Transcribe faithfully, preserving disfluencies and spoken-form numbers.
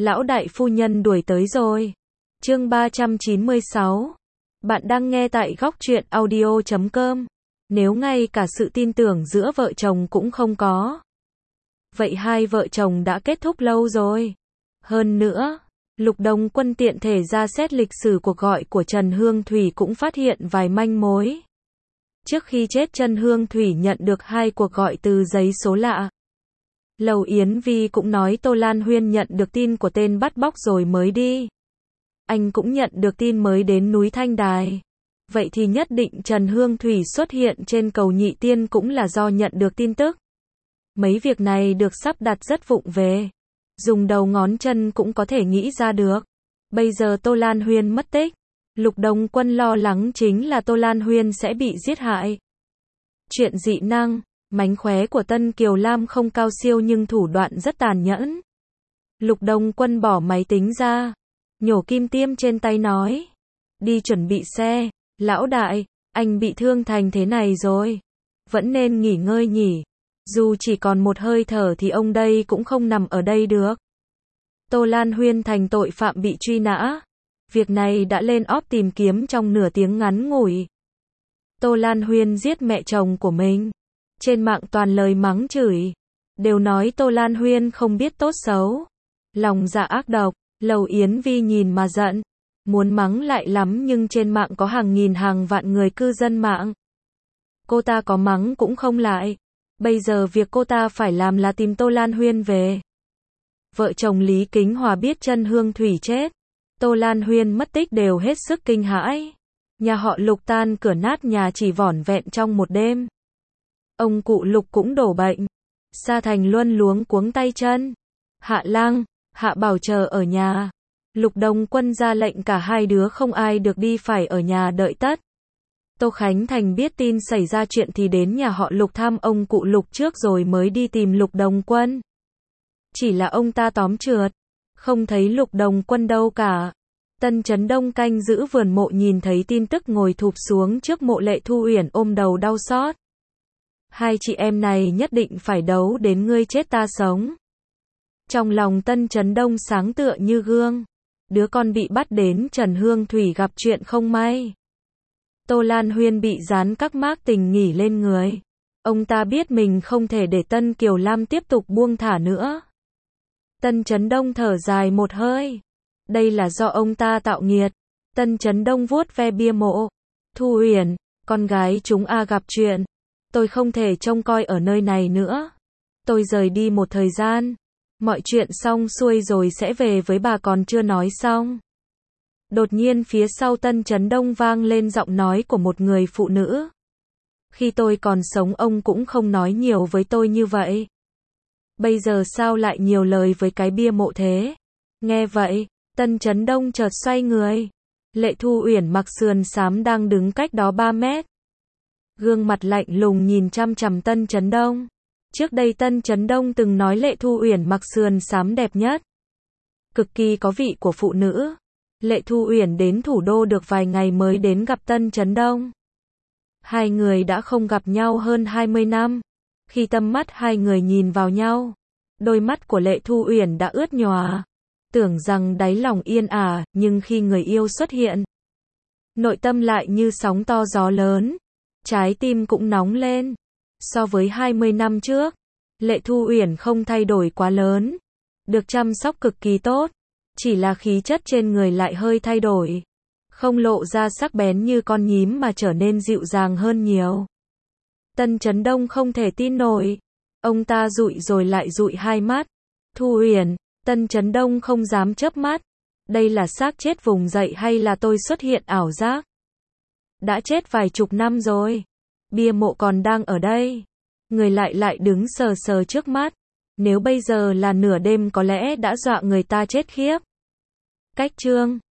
Lão đại phu nhân đuổi tới rồi. Chương ba trăm chín mươi sáu. Bạn đang nghe tại góc truyện audio chấm com. Nếu ngay cả sự tin tưởng giữa vợ chồng cũng không có, vậy hai vợ chồng đã kết thúc lâu rồi. Hơn nữa, Lục Đồng Quân tiện thể ra xét lịch sử cuộc gọi của Trần Hương Thủy cũng phát hiện vài manh mối. Trước khi chết Trần Hương Thủy nhận được hai cuộc gọi từ giấy số lạ. Lầu Yến Vi cũng nói Tô Lan Huyên nhận được tin của tên bắt bóc rồi mới đi. Anh cũng nhận được tin mới đến núi Thanh Đài. Vậy thì nhất định Trần Hương Thủy xuất hiện trên cầu Nhị Tiên cũng là do nhận được tin tức. Mấy việc này được sắp đặt rất vụng về. Dùng đầu ngón chân cũng có thể nghĩ ra được. Bây giờ Tô Lan Huyên mất tích. Lục Đồng Quân lo lắng chính là Tô Lan Huyên sẽ bị giết hại. Chuyện dị năng, mánh khóe của Tân Kiều Lam không cao siêu nhưng thủ đoạn rất tàn nhẫn. Lục Đồng Quân bỏ máy tính ra, nhổ kim tiêm trên tay nói. Đi chuẩn bị xe, lão đại, anh bị thương thành thế này rồi. Vẫn nên nghỉ ngơi nhỉ. Dù chỉ còn một hơi thở thì ông đây cũng không nằm ở đây được. Tô Lan Huyên thành tội phạm bị truy nã. Việc này đã lên óp tìm kiếm trong nửa tiếng ngắn ngủi. Tô Lan Huyên giết mẹ chồng của mình. Trên mạng toàn lời mắng chửi. Đều nói Tô Lan Huyên không biết tốt xấu. Lòng dạ ác độc. Lầu Yến Vi nhìn mà giận. Muốn mắng lại lắm nhưng trên mạng có hàng nghìn hàng vạn người cư dân mạng. Cô ta có mắng cũng không lại. Bây giờ việc cô ta phải làm là tìm Tô Lan Huyên về. Vợ chồng Lý Kính Hòa biết Trần Hương Thủy chết, Tô Lan Huyên mất tích đều hết sức kinh hãi. Nhà họ Lục tan cửa nát nhà chỉ vỏn vẹn trong một đêm. Ông cụ Lục cũng đổ bệnh. Sa Thành Luân luống cuống tay chân. Hạ Lang, Hạ Bảo chờ ở nhà. Lục Đồng Quân ra lệnh cả hai đứa không ai được đi phải ở nhà đợi tất. Tô Khánh Thành biết tin xảy ra chuyện thì đến nhà họ Lục thăm ông cụ Lục trước rồi mới đi tìm Lục Đồng Quân. Chỉ là ông ta tóm trượt, không thấy Lục Đồng Quân đâu cả. Tân Chấn Đông canh giữ vườn mộ nhìn thấy tin tức ngồi thụp xuống trước mộ Lệ Thu Uyển ôm đầu đau xót. Hai chị em này nhất định phải đấu đến ngươi chết ta sống. Trong lòng Tân Chấn Đông sáng tựa như gương. Đứa con bị bắt đến Trần Hương Thủy gặp chuyện không may. Tô Lan Huyên bị dán các mác tình nghỉ lên người. Ông ta biết mình không thể để Tân Kiều Lam tiếp tục buông thả nữa. Tân Chấn Đông thở dài một hơi. Đây là do ông ta tạo nghiệt. Tân Chấn Đông vuốt ve bia mộ. Thu Uyển, con gái chúng a gặp chuyện. Tôi không thể trông coi ở nơi này nữa. Tôi rời đi một thời gian. Mọi chuyện xong xuôi rồi sẽ về với bà còn chưa nói xong. Đột nhiên phía sau Tân Chấn Đông vang lên giọng nói của một người phụ nữ. Khi tôi còn sống ông cũng không nói nhiều với tôi như vậy. Bây giờ sao lại nhiều lời với cái bia mộ thế? Nghe vậy, Tân Chấn Đông chợt xoay người. Lệ Thu Uyển mặc sườn xám đang đứng cách đó ba mét. Gương mặt lạnh lùng nhìn chăm chằm Tân Chấn Đông. Trước đây Tân Chấn Đông từng nói Lệ Thu Uyển mặc sườn xám đẹp nhất. Cực kỳ có vị của phụ nữ. Lệ Thu Uyển đến thủ đô được vài ngày mới đến gặp Tân Chấn Đông. Hai người đã không gặp nhau hơn hai mươi năm. Khi tâm mắt hai người nhìn vào nhau, đôi mắt của Lệ Thu Uyển đã ướt nhòa. Tưởng rằng đáy lòng yên ả, nhưng khi người yêu xuất hiện, nội tâm lại như sóng to gió lớn. Trái tim cũng nóng lên. So với hai mươi năm trước, Lệ Thu Uyển không thay đổi quá lớn. Được chăm sóc cực kỳ tốt. Chỉ là khí chất trên người lại hơi thay đổi. Không lộ ra sắc bén như con nhím mà trở nên dịu dàng hơn nhiều. Tân Chấn Đông không thể tin nổi. Ông ta dụi rồi lại dụi hai mắt. Thu Uyển, Tân Chấn Đông không dám chớp mắt. Đây là xác chết vùng dậy hay là tôi xuất hiện ảo giác? Đã chết vài chục năm rồi. Bia mộ còn đang ở đây. Người lại lại đứng sờ sờ trước mắt. Nếu bây giờ là nửa đêm có lẽ đã dọa người ta chết khiếp. Cách chương